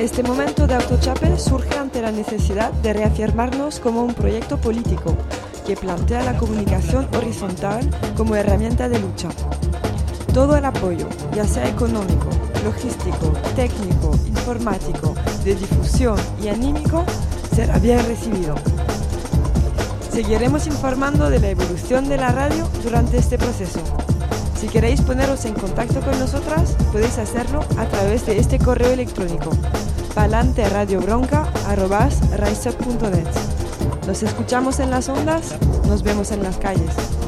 Este momento de Autochape surge ante la necesidad de reafirmarnos como un proyecto político que plantea la comunicación horizontal como herramienta de lucha. Todo el apoyo, ya sea económico, logístico, técnico, informático, de difusión y anímico, será bien recibido. Seguiremos informando de la evolución de la radio durante este proceso. Si queréis poneros en contacto con nosotras, podéis hacerlo a través de este correo electrónico palanteradiobronca@riseup.net. Nos escuchamos en las ondas, nos vemos en las calles.